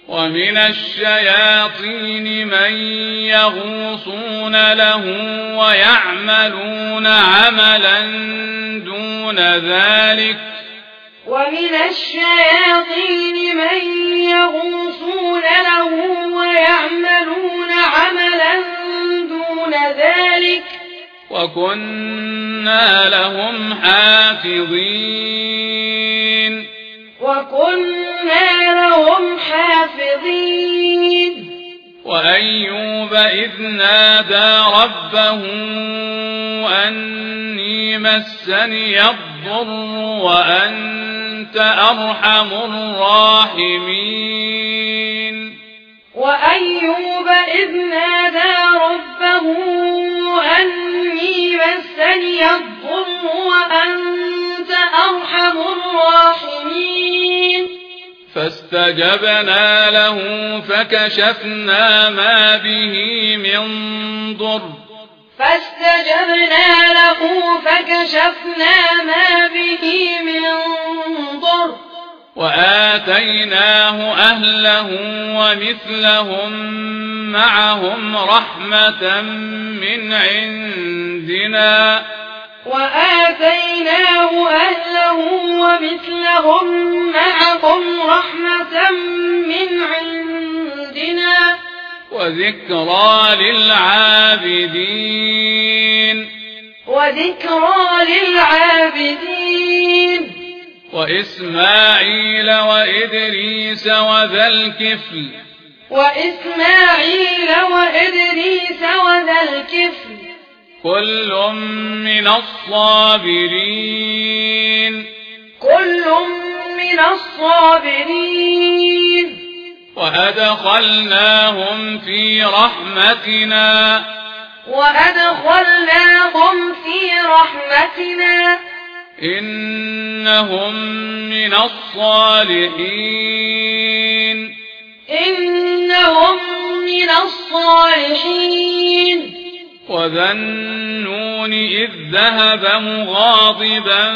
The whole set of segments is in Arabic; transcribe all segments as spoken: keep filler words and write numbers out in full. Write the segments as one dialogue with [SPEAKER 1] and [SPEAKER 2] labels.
[SPEAKER 1] ومن الشياطين من يغوصون له ويعملون عملا دون ذلك
[SPEAKER 2] ومن الشياطين من يغوصون له ويعملون عملا دون ذلك
[SPEAKER 1] وكنا لهم حافظين
[SPEAKER 2] وكنا لهم حافظين
[SPEAKER 1] وأيوب إذ نادى ربه أني مسني الضر وأنت أرحم الراحمين
[SPEAKER 2] وأيوب إذ نادى ربه أني مسني الضر وأنت أرحم الراحمين
[SPEAKER 1] فاستجبنا له فكشفنا ما به من ضر
[SPEAKER 2] فاستجبنا له فكشفنا ما به من ضر
[SPEAKER 1] وآتيناه أهله ومثلهم معهم رحمة من عندنا
[SPEAKER 2] وآتيناه أهله ومثلهم معهم رحمة من عندنا
[SPEAKER 1] وذكرى للعابدين
[SPEAKER 2] وذكرى للعابدين
[SPEAKER 1] وإسماعيل وإدريس وذا الكفل
[SPEAKER 2] وإسماعيل وإدريس وذا الكفل
[SPEAKER 1] كل من الصابرين
[SPEAKER 2] كل من الصابرين
[SPEAKER 1] وأدخلناهم في رحمتنا
[SPEAKER 2] وأدخلناهم في رحمتنا
[SPEAKER 1] إنهم من الصالحين
[SPEAKER 2] إنهم من الصالحين
[SPEAKER 1] وذا النون إذ ذهب مغاضبا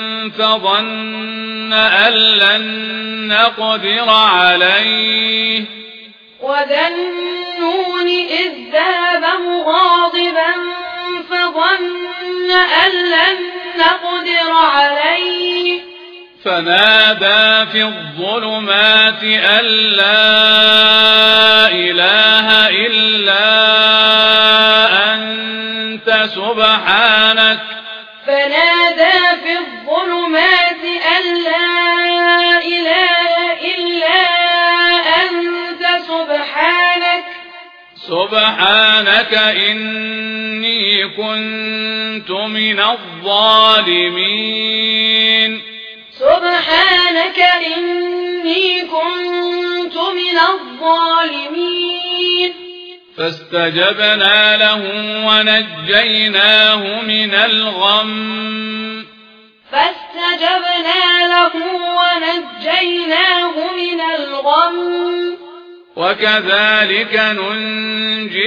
[SPEAKER 1] فظن أن لن نقدر عليه
[SPEAKER 2] وذا النون إذ ذهب مغاضبا فظن أن لن نقدر عليه
[SPEAKER 1] فنادى في الظلمات أن لا إله إلا أنت سبحانك
[SPEAKER 2] فنادى في الظلمات أن لا إله إلا أنت سبحانك
[SPEAKER 1] سبحانك إني كنت من الظالمين
[SPEAKER 2] سبحانك إني كنت من الظالمين
[SPEAKER 1] فاستجبنا له ونجيناه من الغم
[SPEAKER 2] فاستجبنا له ونجيناه من الغم
[SPEAKER 1] وكذلك ننجي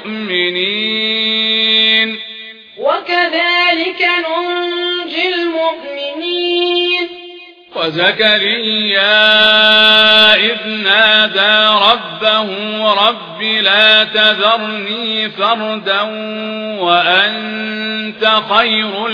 [SPEAKER 1] المؤمنين
[SPEAKER 2] وكذلك ننجي المؤمنين
[SPEAKER 1] وزكريا إذ نادى ربه رب لا تذرني فردا وأنت خير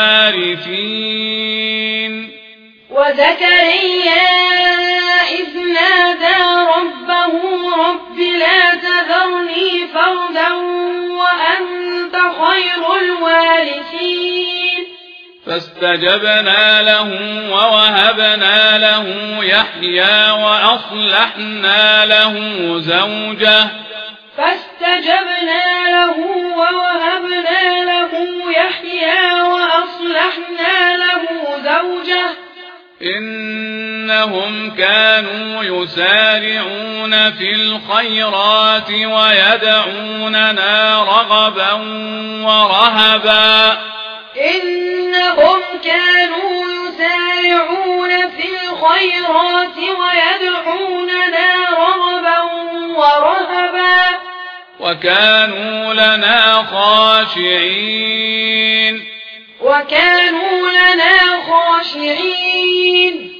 [SPEAKER 1] الوارثين
[SPEAKER 2] وزكريا إذ نادى ربه رب لا تذرني فردا وأنت خير الوارثين
[SPEAKER 1] فاستجبنا له ووهبنا له يحيى وأصلحنا له زوجه
[SPEAKER 2] فاستجبنا له ووهبنا له يحيى وأصلحنا له زوجه
[SPEAKER 1] إنهم كانوا يسارعون في الخيرات ويدعوننا رغبا ورهبا
[SPEAKER 2] إنهم كانوا يسارعون في الخيرات ويدعوننا رغبا ورهبا
[SPEAKER 1] وكانوا لنا خاشعين
[SPEAKER 2] وكانوا لنا خاشعين